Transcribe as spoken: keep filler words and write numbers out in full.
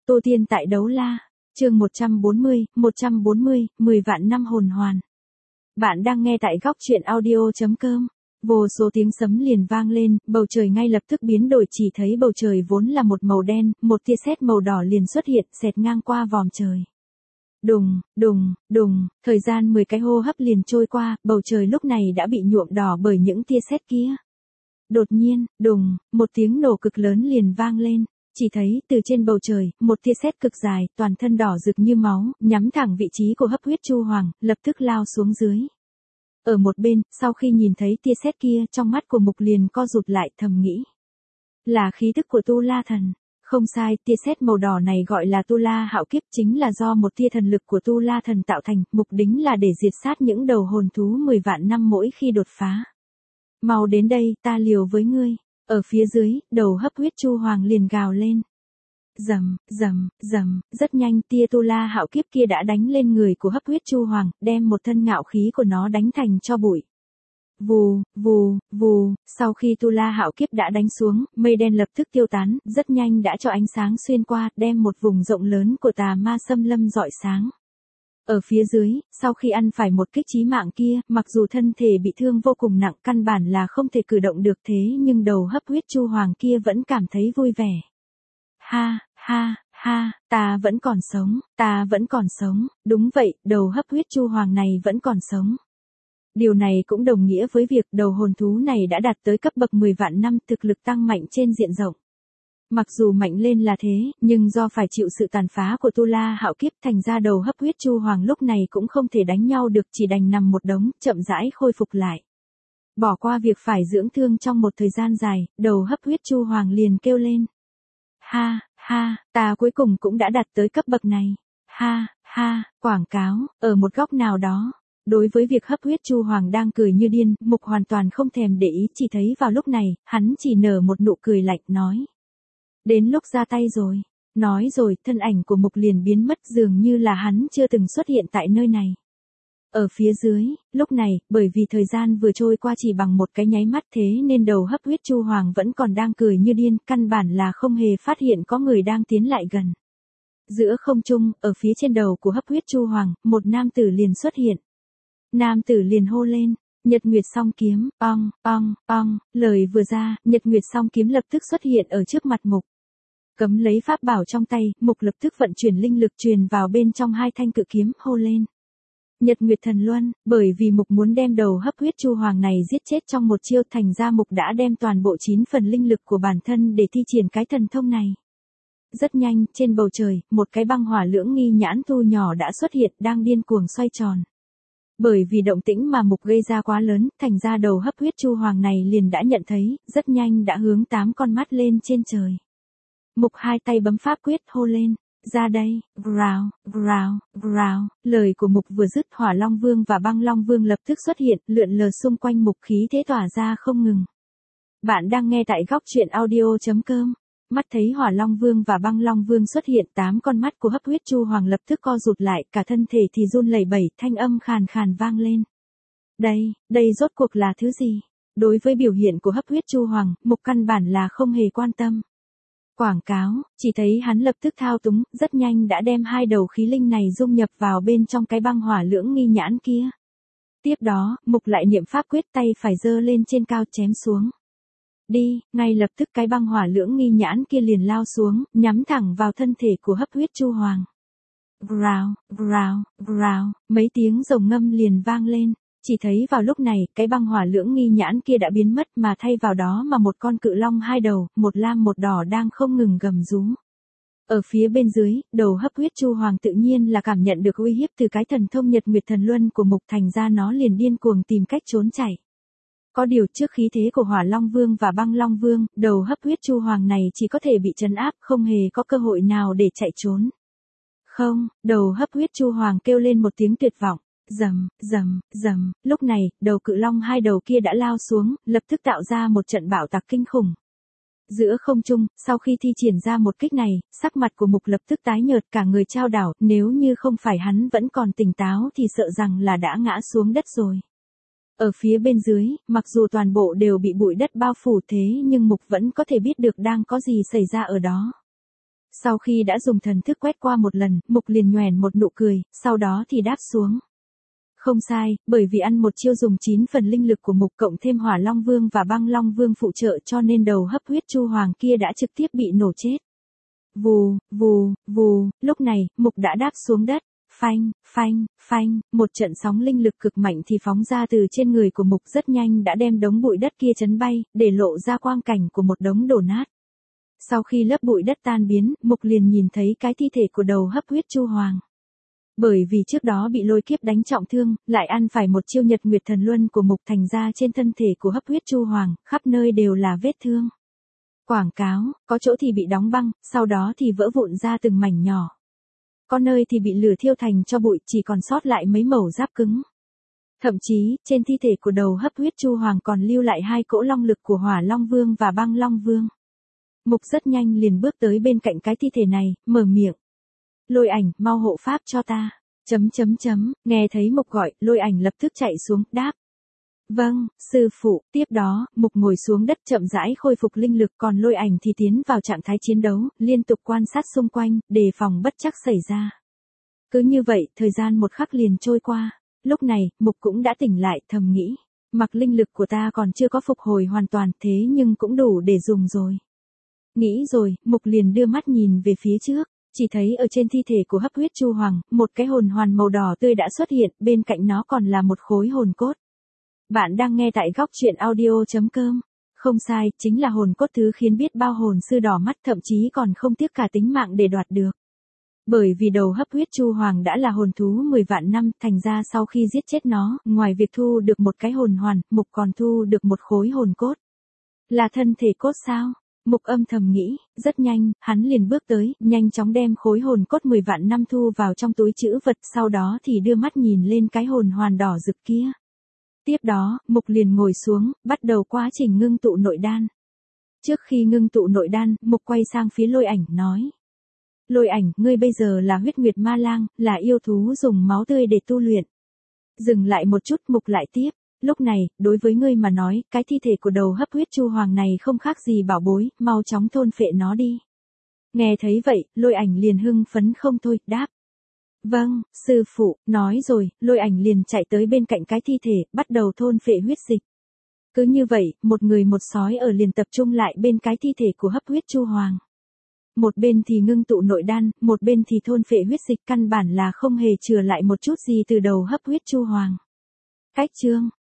Tô Tiên tại Đấu La, chương một trăm bốn mươi, một trăm bốn mươi, mười vạn năm hồn hoàn. Bạn đang nghe tại góc truyện audio chấm com. Vô số tiếng sấm liền vang lên, bầu trời ngay lập tức biến đổi, chỉ thấy bầu trời vốn là một màu đen, một tia sét màu đỏ liền xuất hiện, xẹt ngang qua vòm trời. Đùng, đùng, đùng, thời gian mười cái hô hấp liền trôi qua, bầu trời lúc này đã bị nhuộm đỏ bởi những tia sét kia. Đột nhiên, đùng, một tiếng nổ cực lớn liền vang lên. Chỉ thấy, từ trên bầu trời, một tia sét cực dài, toàn thân đỏ rực như máu, nhắm thẳng vị trí của Hấp Huyết Chu Hoàng, lập tức lao xuống dưới. Ở một bên, sau khi nhìn thấy tia sét kia, trong mắt của Mục liền co rụt lại, thầm nghĩ. Là khí tức của Tu La Thần. Không sai, tia sét màu đỏ này gọi là Tu La Hạo Kiếp, chính là do một tia thần lực của Tu La Thần tạo thành, mục đích là để diệt sát những đầu hồn thú mười vạn năm mỗi khi đột phá. Mau đến đây, ta liều với ngươi. Ở phía dưới, đầu Hấp Huyết Chu Hoàng liền gào lên. Rầm, rầm, rầm, rất nhanh tia Tu La Hạo Kiếp kia đã đánh lên người của Hấp Huyết Chu Hoàng, đem một thân ngạo khí của nó đánh thành tro bụi. Vù, vù, vù, sau khi Tu La Hạo Kiếp đã đánh xuống, mây đen lập tức tiêu tán, rất nhanh đã cho ánh sáng xuyên qua, đem một vùng rộng lớn của tà ma xâm lâm rọi sáng. Ở phía dưới, sau khi ăn phải một kích chí mạng kia, mặc dù thân thể bị thương vô cùng nặng, căn bản là không thể cử động được, thế nhưng đầu Hấp Huyết Chu Hoàng kia vẫn cảm thấy vui vẻ. Ha, ha, ha, ta vẫn còn sống, ta vẫn còn sống, đúng vậy, đầu Hấp Huyết Chu Hoàng này vẫn còn sống. Điều này cũng đồng nghĩa với việc đầu hồn thú này đã đạt tới cấp bậc mười vạn năm, thực lực tăng mạnh trên diện rộng. Mặc dù mạnh lên là thế, nhưng do phải chịu sự tàn phá của Tu La Hạo Kiếp, thành ra đầu Hấp Huyết Chu Hoàng lúc này cũng không thể đánh nhau được, chỉ đành nằm một đống, chậm rãi khôi phục lại. Bỏ qua việc phải dưỡng thương trong một thời gian dài, đầu Hấp Huyết Chu Hoàng liền kêu lên. Ha, ha, ta cuối cùng cũng đã đạt tới cấp bậc này. Ha, ha, quảng cáo, ở một góc nào đó. Đối với việc Hấp Huyết Chu Hoàng đang cười như điên, Mục hoàn toàn không thèm để ý, chỉ thấy vào lúc này, hắn chỉ nở một nụ cười lạnh nói. Đến lúc ra tay rồi. Nói rồi, thân ảnh của Mục liền biến mất, dường như là hắn chưa từng xuất hiện tại nơi này. Ở phía dưới, lúc này, bởi vì thời gian vừa trôi qua chỉ bằng một cái nháy mắt, thế nên đầu Hấp Huyết Chu Hoàng vẫn còn đang cười như điên, căn bản là không hề phát hiện có người đang tiến lại gần. Giữa không trung, ở phía trên đầu của Hấp Huyết Chu Hoàng, một nam tử liền xuất hiện. Nam tử liền hô lên, Nhật Nguyệt Song Kiếm, ong, ong, ong, lời vừa ra, Nhật Nguyệt Song Kiếm lập tức xuất hiện ở trước mặt Mục. Cấm lấy pháp bảo trong tay, Mục lập tức vận chuyển linh lực truyền vào bên trong hai thanh cự kiếm, hô lên. Nhật Nguyệt Thần Luân, bởi vì Mục muốn đem đầu Hấp Huyết Chu Hoàng này giết chết trong một chiêu, thành ra Mục đã đem toàn bộ chín phần linh lực của bản thân để thi triển cái thần thông này. Rất nhanh, trên bầu trời, một cái băng hỏa lưỡng nghi nhãn thu nhỏ đã xuất hiện, đang điên cuồng xoay tròn. Bởi vì động tĩnh mà Mục gây ra quá lớn, thành ra đầu Hấp Huyết Chu Hoàng này liền đã nhận thấy, rất nhanh đã hướng tám con mắt lên trên trời. Mục hai tay bấm pháp quyết, hô lên. Ra đây, rào, rào, rào, lời của Mục vừa dứt, Hỏa Long Vương và Băng Long Vương lập tức xuất hiện, lượn lờ xung quanh Mục, khí thế tỏa ra không ngừng. Bạn đang nghe tại góc truyện audio chấm com. Mắt thấy Hỏa Long Vương và Băng Long Vương xuất hiện, tám con mắt của Hấp Huyết Chu Hoàng lập tức co rụt lại, cả thân thể thì run lẩy bẩy, thanh âm khàn khàn vang lên. Đây, đây rốt cuộc là thứ gì? Đối với biểu hiện của Hấp Huyết Chu Hoàng, Mục căn bản là không hề quan tâm. Quảng cáo, chỉ thấy hắn lập tức thao túng, rất nhanh đã đem hai đầu khí linh này dung nhập vào bên trong cái băng hỏa lưỡng nghi nhãn kia. Tiếp đó, Mục lại niệm pháp quyết, tay phải giơ lên trên cao chém xuống. Đi, ngay lập tức cái băng hỏa lưỡng nghi nhãn kia liền lao xuống, nhắm thẳng vào thân thể của Hấp Huyết Chu Hoàng. Rào, rào, rào, mấy tiếng rồng ngâm liền vang lên. Chỉ thấy vào lúc này, cái băng hỏa lưỡng nghi nhãn kia đã biến mất, mà thay vào đó mà một con cự long hai đầu, một lam một đỏ đang không ngừng gầm rú. Ở phía bên dưới, đầu Hấp Huyết Chu Hoàng tự nhiên là cảm nhận được uy hiếp từ cái thần thông Nhật Nguyệt Thần Luân của Mục, thành ra nó liền điên cuồng tìm cách trốn chạy. Có điều trước khí thế của Hỏa Long Vương và Băng Long Vương, đầu Hấp Huyết Chu Hoàng này chỉ có thể bị trấn áp, không hề có cơ hội nào để chạy trốn. Không, đầu Hấp Huyết Chu Hoàng kêu lên một tiếng tuyệt vọng. Rầm, rầm, rầm, lúc này, đầu cự long hai đầu kia đã lao xuống, lập tức tạo ra một trận bạo tạc kinh khủng. Giữa không trung, sau khi thi triển ra một kích này, sắc mặt của Mục lập tức tái nhợt, cả người chao đảo, nếu như không phải hắn vẫn còn tỉnh táo thì sợ rằng là đã ngã xuống đất rồi. Ở phía bên dưới, mặc dù toàn bộ đều bị bụi đất bao phủ thế nhưng Mục vẫn có thể biết được đang có gì xảy ra ở đó. Sau khi đã dùng thần thức quét qua một lần, Mục liền nhoẻn một nụ cười, sau đó thì đáp xuống. Không sai, bởi vì ăn một chiêu dùng chín phần linh lực của Mục cộng thêm Hỏa Long Vương và Băng Long Vương phụ trợ cho nên đầu hấp huyết chu hoàng kia đã trực tiếp bị nổ chết. Vù, vù, vù, lúc này, Mục đã đáp xuống đất. Phanh, phanh, phanh, một trận sóng linh lực cực mạnh thì phóng ra từ trên người của Mục rất nhanh đã đem đống bụi đất kia chấn bay, để lộ ra quang cảnh của một đống đổ nát. Sau khi lớp bụi đất tan biến, Mục liền nhìn thấy cái thi thể của đầu hấp huyết chu hoàng. Bởi vì trước đó bị lôi kiếp đánh trọng thương, lại ăn phải một chiêu nhật nguyệt thần luân của Mục thành ra trên thân thể của hấp huyết chu hoàng, khắp nơi đều là vết thương. Quảng cáo, có chỗ thì bị đóng băng, sau đó thì vỡ vụn ra từng mảnh nhỏ. Có nơi thì bị lửa thiêu thành cho bụi, chỉ còn sót lại mấy mẩu giáp cứng. Thậm chí, trên thi thể của đầu hấp huyết chu hoàng còn lưu lại hai cỗ long lực của Hỏa Long Vương và Băng Long Vương. Mục rất nhanh liền bước tới bên cạnh cái thi thể này, mở miệng. Lôi ảnh, mau hộ pháp cho ta. Chấm chấm chấm, nghe thấy Mục gọi, lôi ảnh lập tức chạy xuống, đáp. Vâng, sư phụ, tiếp đó, Mục ngồi xuống đất chậm rãi khôi phục linh lực, còn lôi ảnh thì tiến vào trạng thái chiến đấu, liên tục quan sát xung quanh, đề phòng bất trắc xảy ra. Cứ như vậy, thời gian một khắc liền trôi qua. Lúc này, Mục cũng đã tỉnh lại, thầm nghĩ. Mặc linh lực của ta còn chưa có phục hồi hoàn toàn, thế nhưng cũng đủ để dùng rồi. Nghĩ rồi, Mục liền đưa mắt nhìn về phía trước. Chỉ thấy ở trên thi thể của hấp huyết chu hoàng, một cái hồn hoàn màu đỏ tươi đã xuất hiện, bên cạnh nó còn là một khối hồn cốt. Bạn đang nghe tại góc truyện audio chấm com. Không sai, chính là hồn cốt thứ khiến biết bao hồn sư đỏ mắt, thậm chí còn không tiếc cả tính mạng để đoạt được. Bởi vì đầu hấp huyết chu hoàng đã là hồn thú mười vạn năm, thành ra sau khi giết chết nó, ngoài việc thu được một cái hồn hoàn, Mục còn thu được một khối hồn cốt. Là thân thể cốt sao? Mục âm thầm nghĩ, rất nhanh, hắn liền bước tới, nhanh chóng đem khối hồn cốt mười vạn năm thu vào trong túi trữ vật, sau đó thì đưa mắt nhìn lên cái hồn hoàn đỏ rực kia. Tiếp đó, Mục liền ngồi xuống, bắt đầu quá trình ngưng tụ nội đan. Trước khi ngưng tụ nội đan, Mục quay sang phía lôi ảnh, nói. Lôi ảnh, ngươi bây giờ là huyết nguyệt ma lang, là yêu thú dùng máu tươi để tu luyện. Dừng lại một chút, Mục lại tiếp. Lúc này, đối với ngươi mà nói, cái thi thể của đầu hấp huyết chu hoàng này không khác gì bảo bối, mau chóng thôn phệ nó đi. Nghe thấy vậy, lôi ảnh liền hưng phấn không thôi, đáp. Vâng, sư phụ, nói rồi, lôi ảnh liền chạy tới bên cạnh cái thi thể, bắt đầu thôn phệ huyết dịch. Cứ như vậy, một người một sói ở liền tập trung lại bên cái thi thể của hấp huyết chu hoàng. Một bên thì ngưng tụ nội đan, một bên thì thôn phệ huyết dịch, căn bản là không hề chừa lại một chút gì từ đầu hấp huyết chu hoàng. Cách chương